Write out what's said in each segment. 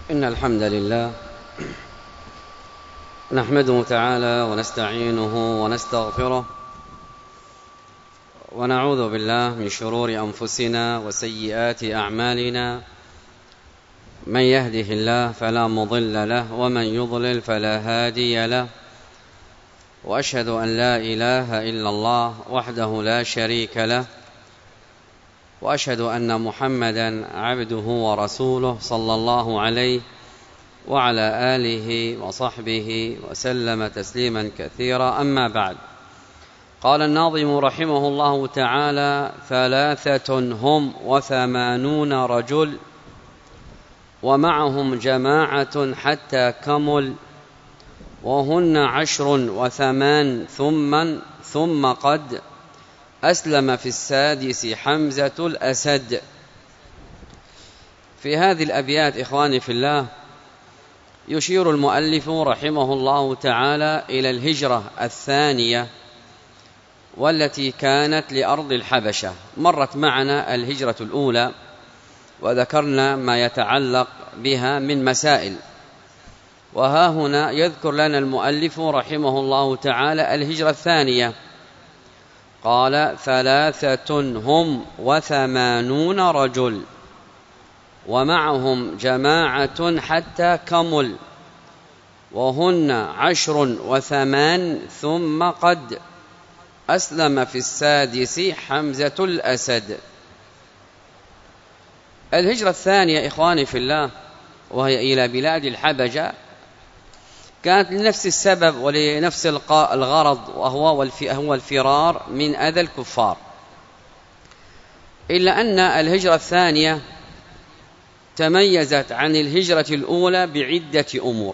إن الحمد لله نحمده تعالى ونستعينه ونستغفره ونعوذ بالله من شرور أنفسنا وسيئات أعمالنا. من يهده الله فلا مضل له ومن يضلل فلا هادي له، وأشهد أن لا إله إلا الله وحده لا شريك له، وأشهد أن محمدا عبده ورسوله صلى الله عليه وعلى آله وصحبه وسلم تسليما كثيرا. أما بعد، قال الناظم رحمه الله تعالى: 83 رجل ومعهم جماعة حتى كمل، وهن 10 ثم قد أسلم في السادس حمزة الأسد. في هذه الأبيات إخواني في الله يشير المؤلف رحمه الله تعالى إلى الهجرة الثانية والتي كانت لأرض الحبشة. مرت معنا الهجرة الأولى وذكرنا ما يتعلق بها من مسائل، وها هنا يذكر لنا المؤلف رحمه الله تعالى الهجرة الثانية. قال: 83 رجل ومعهم جماعة حتى كمل، وهن 10 ثم قد أسلم في السادس حمزة الأسد. الهجرة الثانية إخواني في الله وهي إلى بلاد الحبشة كانت لنفس السبب ولنفس الغرض، وهو الفرار من أذى الكفار، إلا أن الهجرة الثانية تميزت عن الهجرة الأولى بعدة أمور.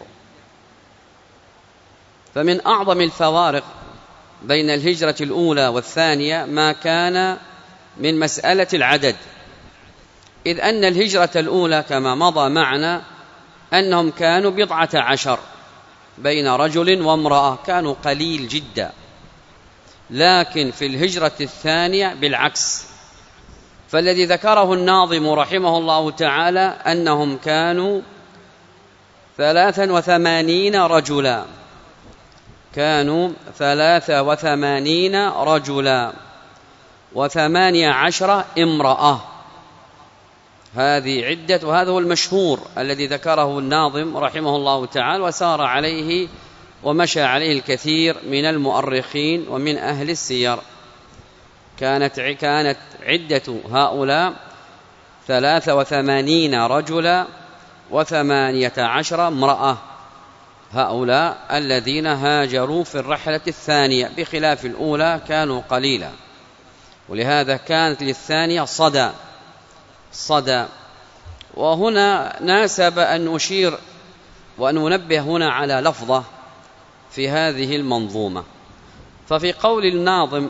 فمن أعظم الفوارق بين الهجرة الأولى والثانية ما كان من مسألة العدد، إذ أن الهجرة الأولى كما مضى معنا أنهم كانوا 12 بين رجل وامرأة، كانوا قليل جدا. لكن في الهجرة الثانية بالعكس، فالذي ذكره الناظم رحمه الله تعالى أنهم كانوا 83 رجلا، كانوا 83 رجلا و18 امرأة. هذه عدة، وهذا هو المشهور الذي ذكره الناظم رحمه الله تعالى وسار عليه ومشى عليه الكثير من المؤرخين ومن أهل السير. كانت عدة هؤلاء 83 رجلا و18 امرأة، هؤلاء الذين هاجروا في الرحلة الثانية، بخلاف الأولى كانوا قليلا. ولهذا كانت للثانية صدى. وهنا ناسب أن نشير وأن ننبه هنا على لفظة في هذه المنظومة. ففي قول الناظم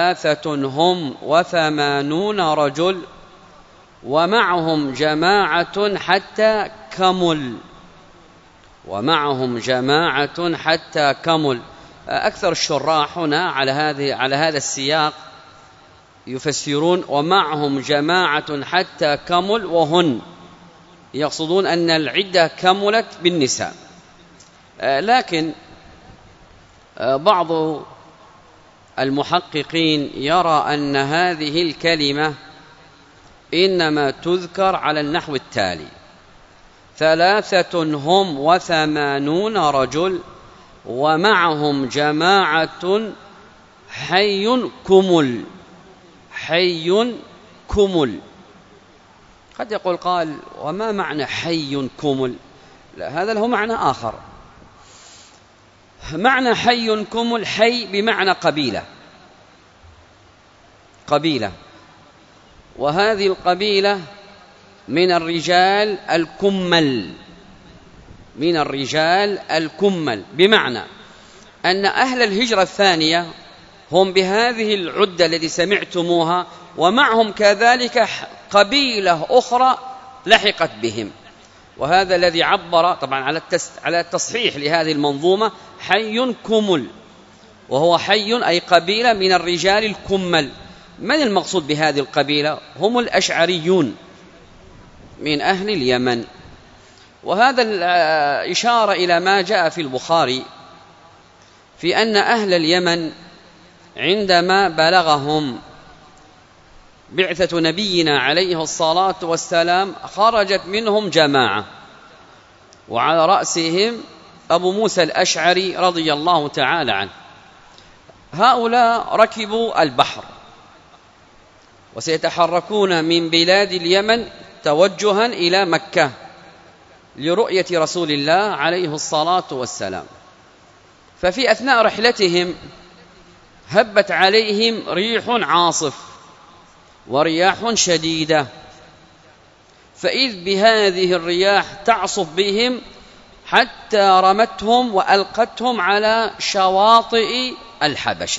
83 رجل ومعهم جماعة حتى كمل، ومعهم جماعة حتى كمل، أكثر الشراح هنا على هذا السياق يفسرون ومعهم جماعة حتى كمل، وهن يقصدون أن العدة كملت بالنساء. لكن بعض المحققين يرى أن هذه الكلمة إنما تذكر على النحو التالي: 83 رجل ومعهم جماعة حي كمل. قد يقول قال: وما معنى حي كمل؟ لا، هذا له معنى آخر. معنى حي كمل، حي بمعنى قبيلة، وهذه القبيلة من الرجال الكمل، بمعنى أن أهل الهجرة الثانية هم بهذه العدة التي سمعتموها، ومعهم كذلك قبيلة أخرى لحقت بهم. وهذا الذي عبر طبعا على التصحيح لهذه المنظومة حي كمل، وهو حي أي قبيلة من الرجال الكمل. من المقصود بهذه القبيلة؟ هم الأشعريون من أهل اليمن. وهذا إشارة إلى ما جاء في البخاري في أن أهل اليمن عندما بلغهم بعثة نبينا عليه الصلاة والسلام خرجت منهم جماعة، وعلى رأسهم أبو موسى الأشعري رضي الله تعالى عنه. هؤلاء ركبوا البحر وسيتحركون من بلاد اليمن توجها إلى مكة لرؤية رسول الله عليه الصلاة والسلام. ففي أثناء رحلتهم هبت عليهم ريح عاصف ورياح شديدة، فإذ بهذه الرياح تعصف بهم حتى رمتهم وألقتهم على شواطئ الحبشة،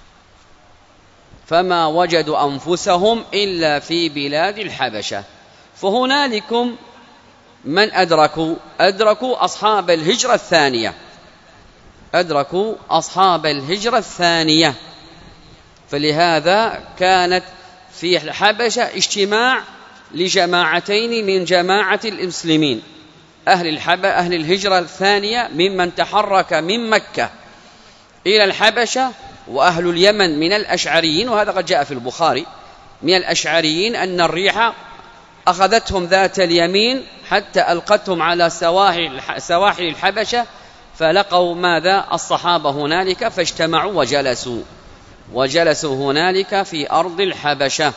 فما وجدوا أنفسهم إلا في بلاد الحبشة. فهنالكم من أدركوا أصحاب الهجرة الثانية، أدركوا أصحاب الهجرة الثانية. فلهذا كانت في الحبشة اجتماع لجماعتين من جماعة المسلمين، أهل الهجرة الثانية ممن تحرك من مكة إلى الحبشة، وأهل اليمن من الأشعريين. وهذا قد جاء في البخاري من الأشعريين أن الريح أخذتهم ذات اليمين حتى ألقتهم على سواحل الحبشة، فلقوا ماذا؟ الصحابة هنالك، فاجتمعوا وجلسوا هنالك في أرض الحبشة،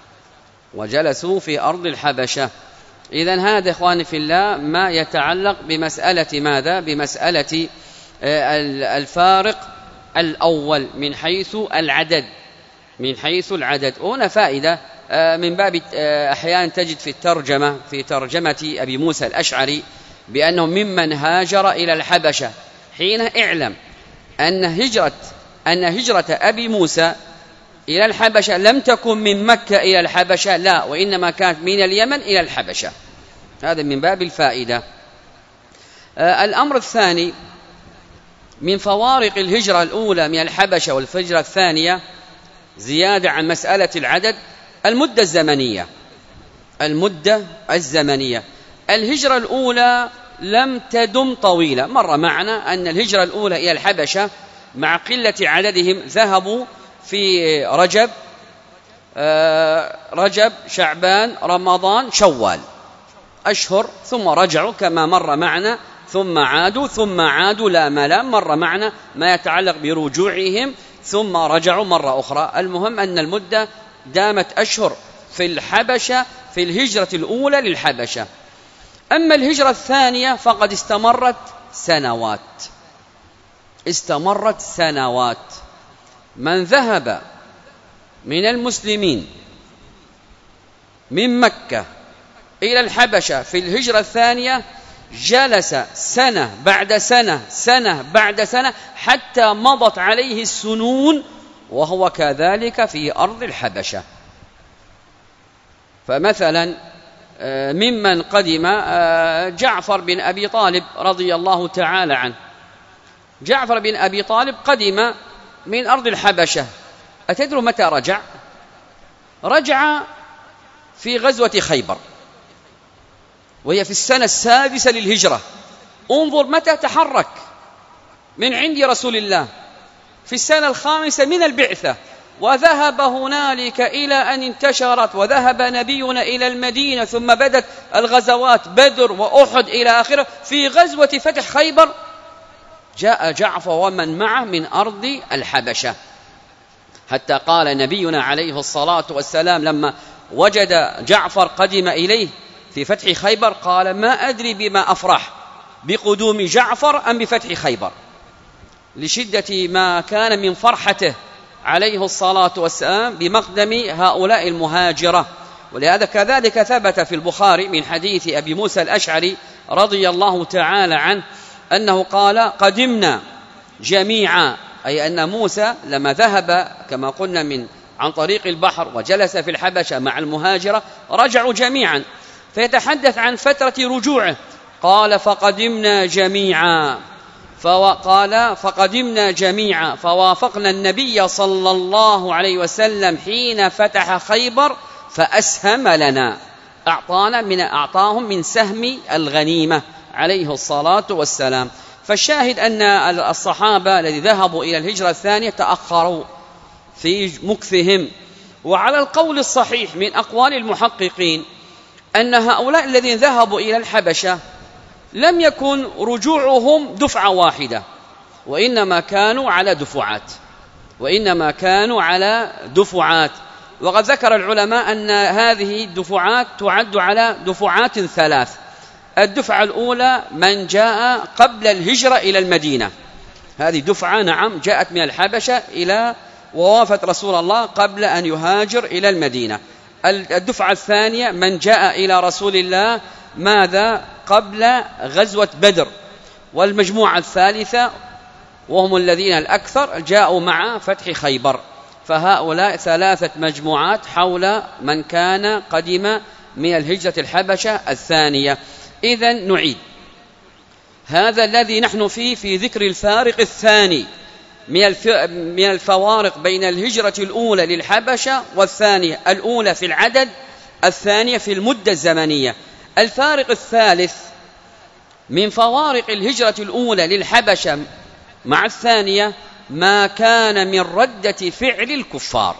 إذن هذا إخواني في الله ما يتعلق بمسألة ماذا؟ بمسألة الفارق الأول من حيث العدد. هنا فائدة من باب أحيانا تجد في ترجمة أبي موسى الأشعري بأنه ممن هاجر إلى الحبشة. حين اعلم أن هجرة أبي موسى إلى الحبشة لم تكن من مكة إلى الحبشة، لا، وإنما كانت من اليمن إلى الحبشة. هذا من باب الفائدة. الأمر الثاني من فوارق الهجرة الأولى من الحبشة والهجرة الثانية، زيادة عن مسألة العدد، المدة الزمنية. الهجرة الأولى لم تدم طويلة. مر معنا أن الهجرة الأولى إلى الحبشة مع قلة عددهم ذهبوا في رجب شعبان رمضان شوال، أشهر، ثم رجعوا كما مر معنا، ثم عادوا لا ملام. مر معنا ما يتعلق برجوعهم ثم رجعوا مرة أخرى. المهم أن المدة دامت أشهر في الحبشة في الهجرة الأولى للحبشة. أما الهجرة الثانية فقد استمرت سنوات. من ذهب من المسلمين من مكة إلى الحبشة في الهجرة الثانية جلس سنة بعد سنة حتى مضت عليه السنون وهو كذلك في أرض الحبشة. فمثلا ممن قدم جعفر بن أبي طالب رضي الله تعالى عنه. جعفر بن أبي طالب قدم من أرض الحبشة. أتدروا متى رجع؟ رجع في غزوة خيبر، وهي في السنة السادسة للهجرة. انظر متى تحرك من عند رسول الله، في السنة الخامسة من البعثة، وذهب هنالك إلى أن انتشرت، وذهب نبينا إلى المدينة، ثم بدت الغزوات بدر وأحد إلى آخره. في غزوة فتح خيبر جاء جعفر ومن معه من أرض الحبشة، حتى قال نبينا عليه الصلاة والسلام لما وجد جعفر قدم إليه في فتح خيبر قال: ما أدري بما أفرح، بقدوم جعفر أم بفتح خيبر، لشدة ما كان من فرحته عليه الصلاة والسلام بمقدم هؤلاء المهاجرة. ولهذا كذلك ثبت في البخاري من حديث أبي موسى الأشعري رضي الله تعالى عنه أنه قال: قدمنا جميعا، أي أن موسى لما ذهب كما قلنا عن طريق البحر وجلس في الحبشة مع المهاجرة رجعوا جميعا. فيتحدث عن فترة رجوعه، قال: فقدمنا جميعا فوافقنا النبي صلى الله عليه وسلم حين فتح خيبر فأسهم لنا، أعطاهم من سهم الغنيمة عليه الصلاة والسلام. فالشاهد أن الصحابة الذين ذهبوا إلى الهجرة الثانية تأخروا في مكثهم. وعلى القول الصحيح من أقوال المحققين أن هؤلاء الذين ذهبوا إلى الحبشة لم يكن رجوعهم دفعة واحدة، وإنما كانوا على دفعات. وقد ذكر العلماء أن هذه الدفعات تعد على دفعات ثلاث. الدفعة الأولى من جاء قبل الهجرة إلى المدينة، هذه دفعة نعم جاءت من الحبشة إلى ووافت رسول الله قبل أن يهاجر إلى المدينة. الدفعة الثانية من جاء إلى رسول الله ماذا قبل غزوة بدر. والمجموعة الثالثة وهم الذين الأكثر جاءوا مع فتح خيبر. فهؤلاء ثلاثة مجموعات حول من كان قدم من الهجرة الحبشة الثانية. إذن نعيد هذا الذي نحن فيه في ذكر الفارق الثاني من الفوارق بين الهجرة الأولى للحبشة والثانية، الأولى في العدد، الثانية في المدة الزمنية. الفارق الثالث من فوارق الهجرة الأولى للحبشة مع الثانية ما كان من ردة فعل الكفار.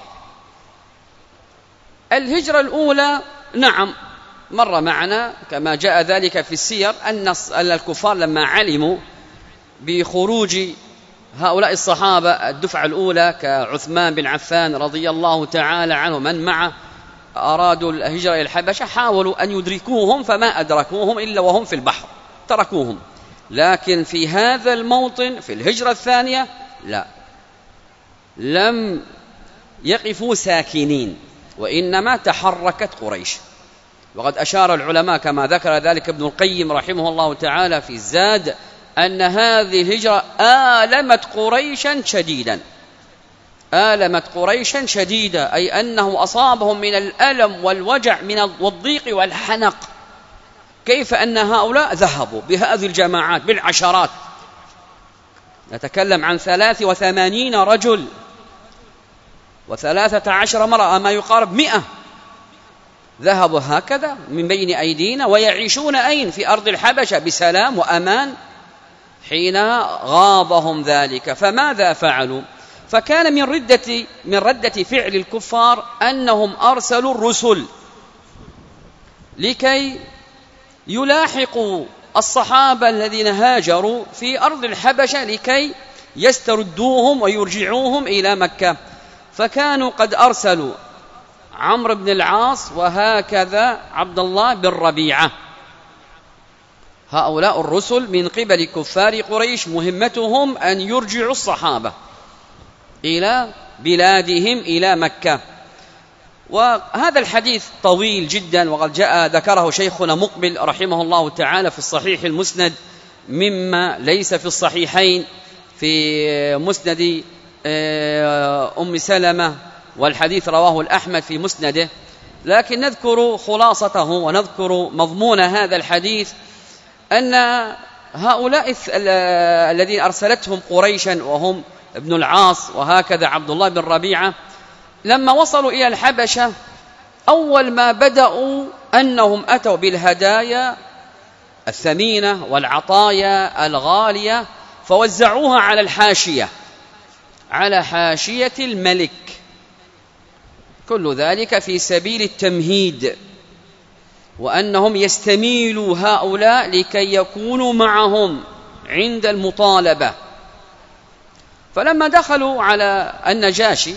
الهجرة الأولى نعم مر معنا كما جاء ذلك في السير أن الكفار لما علموا بخروج هؤلاء الصحابة الدفعة الأولى كعثمان بن عفان رضي الله تعالى عنه من معه أرادوا الهجرة إلى الحبشة، حاولوا أن يدركوهم فما أدركوهم إلا وهم في البحر، تركوهم. لكن في هذا الموطن في الهجرة الثانية لا، لم يقفوا ساكنين، وإنما تحركت قريش. وقد أشار العلماء كما ذكر ذلك ابن القيم رحمه الله تعالى في الزاد أن هذه الهجرة آلمت قريشا شديدا، أي أنه أصابهم من الألم والوجع والضيق والحنق. كيف أن هؤلاء ذهبوا بهذه الجماعات بالعشرات، نتكلم عن 83 رجل و13 امرأة ما يقارب 100، ذهبوا هكذا من بين أيدينا ويعيشون أين؟ في أرض الحبشة بسلام وأمان حين غابهم ذلك. فماذا فعلوا؟ فكان من ردة فعل الكفار أنهم أرسلوا الرسل لكي يلاحقوا الصحابة الذين هاجروا في أرض الحبشة لكي يستردوهم ويرجعوهم إلى مكة. فكانوا قد أرسلوا عمرو بن العاص وهكذا عبد الله بن ربيعة، هؤلاء الرسل من قبل كفار قريش مهمتهم أن يرجعوا الصحابة إلى بلادهم إلى مكة. وهذا الحديث طويل جدا، وقد جاء ذكره شيخنا مقبل رحمه الله تعالى في الصحيح المسند مما ليس في الصحيحين، في مسند أم سلمة، والحديث رواه الأحمد في مسنده. لكن نذكر خلاصته ونذكر مضمون هذا الحديث أن هؤلاء الذين أرسلتهم قريشا وهم ابن العاص وهكذا عبد الله بن ربيعة لما وصلوا إلى الحبشة أول ما بدأوا أنهم أتوا بالهدايا الثمينة والعطايا الغالية فوزعوها على الحاشية، على حاشية الملك، كل ذلك في سبيل التمهيد، وأنهم يستميلوا هؤلاء لكي يكونوا معهم عند المطالبة. فلما دخلوا على النجاشي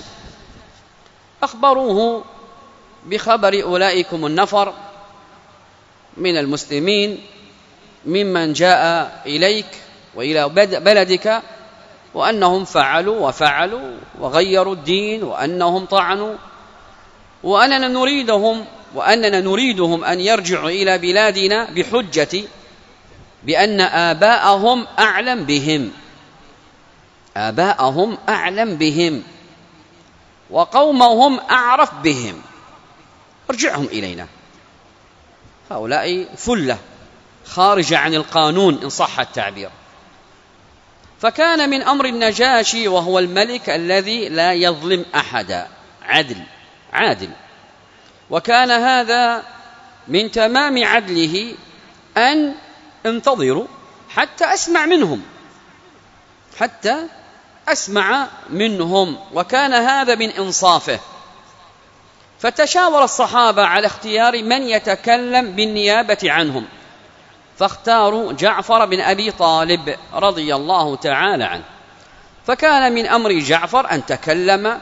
أخبروه بخبر أولئكم النفر من المسلمين ممن جاء إليك وإلى بلدك، وأنهم فعلوا وفعلوا وغيروا الدين، وأنهم طعنوا، وأننا نريدهم أن يرجعوا إلى بلادنا بحجة بأن آباءهم أعلم بهم وقومهم أعرف بهم، ارجعهم إلينا. هؤلاء ثلة خارجة عن القانون إن صح التعبير. فكان من أمر النجاشي وهو الملك الذي لا يظلم أحدا، عادل، وكان هذا من تمام عدله أن انتظروا حتى أسمع منهم، وكان هذا من إنصافه. فتشاور الصحابة على اختيار من يتكلم بالنيابة عنهم، فاختاروا جعفر بن أبي طالب رضي الله تعالى عنه. فكان من أمر جعفر أن تكلم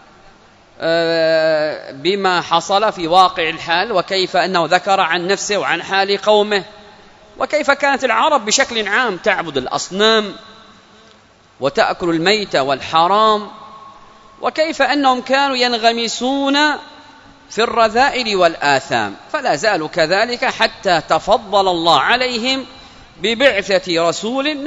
بما حصل في واقع الحال، وكيف أنه ذكر عن نفسه وعن حال قومه، وكيف كانت العرب بشكل عام تعبد الأصنام وتأكل الميت والحرام، وكيف أنهم كانوا ينغمسون في الرذائل والآثام، فلا زالوا كذلك حتى تفضل الله عليهم ببعثة رسول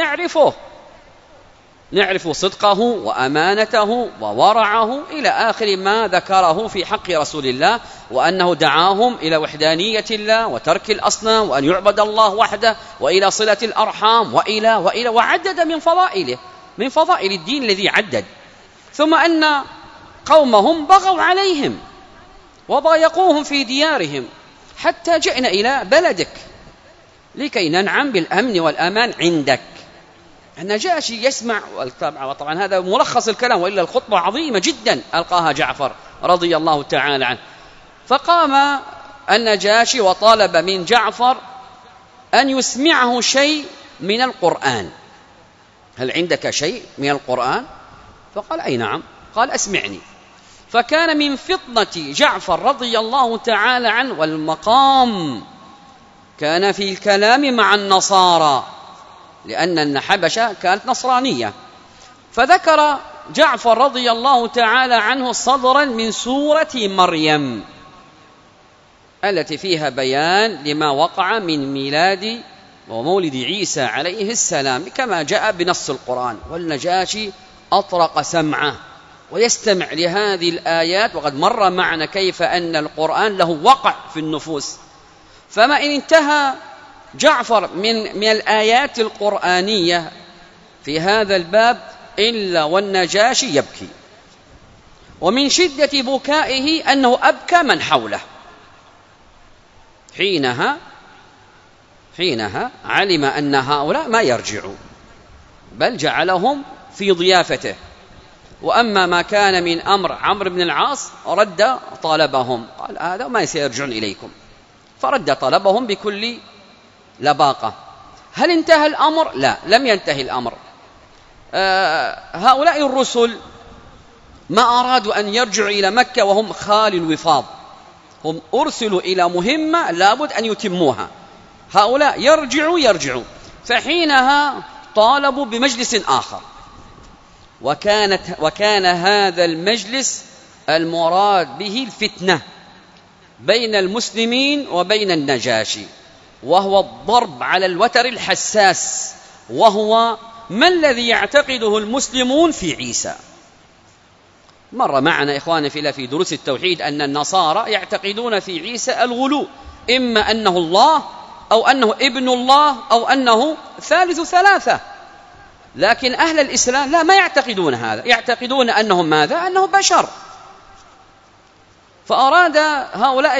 نعرف صدقه وأمانته وورعه إلى آخر ما ذكره في حق رسول الله، وأنه دعاهم إلى وحدانية الله وترك الأصنام وأن يعبد الله وحده وإلى صلة الأرحام وإلى وعدد من فضائل الدين الذي عدد. ثم أن قومهم بغوا عليهم وضايقوهم في ديارهم حتى جئنا إلى بلدك لكي ننعم بالأمن والأمان عندك. النجاشي يسمع، وطبعا هذا ملخص الكلام، وإلا الخطبة عظيمة جدا ألقاها جعفر رضي الله تعالى عنه. فقام النجاشي وطالب من جعفر أن يسمعه شيء من القرآن. هل عندك شيء من القرآن؟ فقال أي نعم. قال أسمعني. فكان من فطنة جعفر رضي الله تعالى عنه والمقام كان في الكلام مع النصارى، لأن الحبشة كانت نصرانية. فذكر جعفر رضي الله تعالى عنه صدرا من سورة مريم التي فيها بيان لما وقع من ميلاد ومولد عيسى عليه السلام كما جاء بنص القرآن. والنجاشي أطرق سمعه ويستمع لهذه الآيات، وقد مر معنا كيف أن القرآن له وقع في النفوس. فما إن انتهى جعفر من الآيات القرآنية في هذا الباب إلا والنجاشي يبكي، ومن شدة بكائه أنه أبكى من حوله. حينها علم أن هؤلاء ما يرجعوا، بل جعلهم في ضيافته. وأما ما كان من أمر عمرو بن العاص رد طلبهم، قال هذا ما سيرجعون إليكم، فرد طلبهم بكل لباقة. هل انتهى الأمر؟ لا، لم ينتهي الأمر. هؤلاء الرسل ما أرادوا أن يرجعوا إلى مكة وهم خال الوفاض، هم أرسلوا إلى مهمة لابد أن يتموها. هؤلاء يرجعوا. فحينها طالبوا بمجلس آخر، وكان هذا المجلس المراد به الفتنة بين المسلمين وبين النجاشي، وهو الضرب على الوتر الحساس، وهو ما الذي يعتقده المسلمون في عيسى. مر معنا إخواني في دروس التوحيد أن النصارى يعتقدون في عيسى الغلو، إما أنه الله أو أنه ابن الله أو أنه ثالث ثلاثة. لكن أهل الإسلام لا، ما يعتقدون هذا، يعتقدون أنهم ماذا؟ أنه بشر. فأراد هؤلاء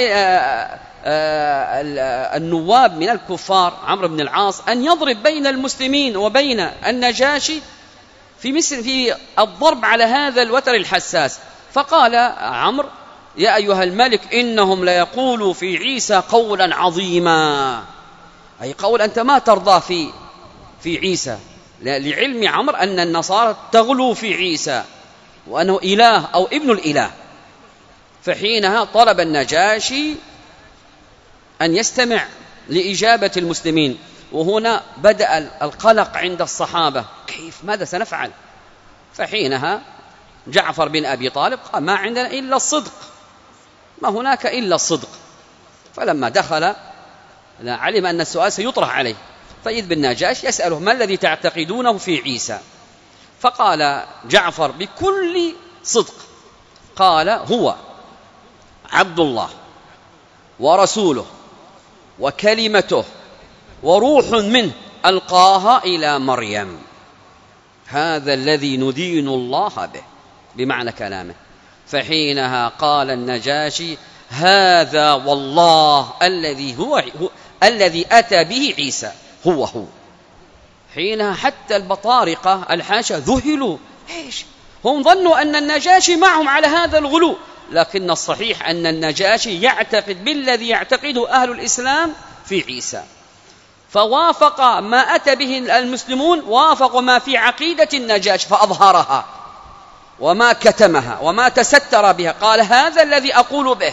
النواب من الكفار عمرو بن العاص أن يضرب بين المسلمين وبين النجاشي في الضرب على هذا الوتر الحساس. فقال عمرو: يا أيها الملك، إنهم ليقولوا في عيسى قولا عظيما، أي قول أنت ما ترضى في عيسى، لعلم عمرو أن النصارى تغلو في عيسى وأنه إله أو ابن الإله. فحينها طلب النجاشي أن يستمع لإجابة المسلمين، وهنا بدأ القلق عند الصحابة، كيف ماذا سنفعل؟ فحينها جعفر بن أبي طالب قال: ما عندنا إلا الصدق، ما هناك إلا الصدق. فلما دخل علم أن السؤال سيطرح عليه، فإذ بالنجاشي يسأله: ما الذي تعتقدونه في عيسى؟ فقال جعفر بكل صدق، قال: هو عبد الله ورسوله وكلمته وروح منه ألقاها إلى مريم، هذا الذي ندين الله به، بمعنى كلامه. فحينها قال النجاشي: هذا والله الذي أتى به عيسى هو. حينها حتى البطارقة الحاشا ذهلوا، إيش هم ظنوا أن النجاشي معهم على هذا الغلو، لكن الصحيح أن النجاشي يعتقد بالذي يعتقده أهل الإسلام في عيسى، فوافق ما أتى به المسلمون، وافقوا ما في عقيدة النجاشي فأظهرها وما كتمها وما تستر بها، قال هذا الذي أقول به.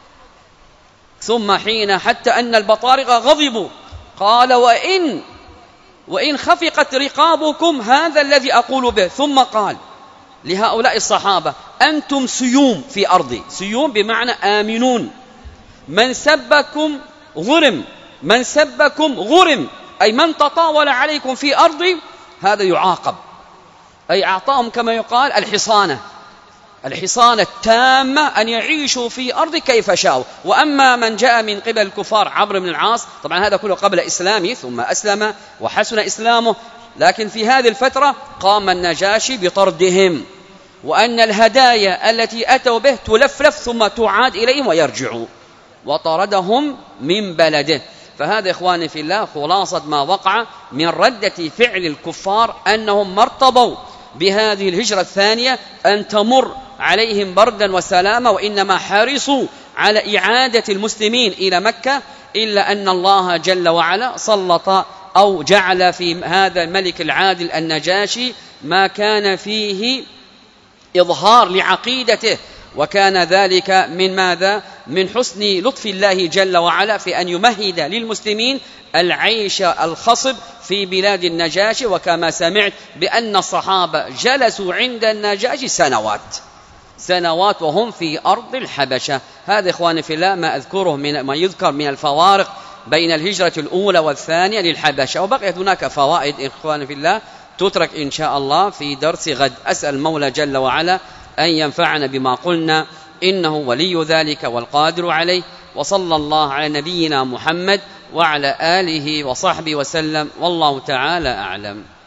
ثم حين حتى أن البطارقة غضبوا قال وإن خفقت رقابكم هذا الذي أقول به. ثم قال لهؤلاء الصحابة أنتم سيوم في أرضي، سيوم بمعنى آمنون، من سبكم غرم، أي من تطاول عليكم في أرضي هذا يعاقب. أي أعطاهم كما يقال الحصانة التامة أن يعيشوا في أرض كيف شاءوا. وأما من جاء من قبل الكفار عمرو بن العاص، طبعا هذا كله قبل إسلامه ثم أسلم وحسن إسلامه، لكن في هذه الفترة قام النجاشي بطردهم، وأن الهدايا التي أتوا به تلفلف ثم تعاد إليهم ويرجعوا، وطردهم من بلده. فهذا إخواني في الله خلاصة ما وقع من ردة فعل الكفار، أنهم ما ارتضوا بهذه الهجرة الثانية أن تمر عليهم بردا وسلاما، وإنما حرصوا على إعادة المسلمين إلى مكة، إلا أن الله جل وعلا سلط أو جعل في هذا الملك العادل النجاشي ما كان فيه إظهار لعقيدته، وكان ذلك من ماذا؟ من حسن لطف الله جل وعلا في أن يمهد للمسلمين العيش الخصب في بلاد النجاشي. وكما سمعت بأن الصحابة جلسوا عند النجاشي سنوات وهم في أرض الحبشة. هذا إخواني في الله ما أذكره من ما يذكر من الفوارق بين الهجرة الأولى والثانية للحبشة، وبقيت هناك فوائد إخواني في الله تترك إن شاء الله في درس غد. أسأل المولى جل وعلا أن ينفعنا بما قلنا، إنه ولي ذلك والقادر عليه. وصلى الله على نبينا محمد وعلى آله وصحبه وسلم، والله تعالى أعلم.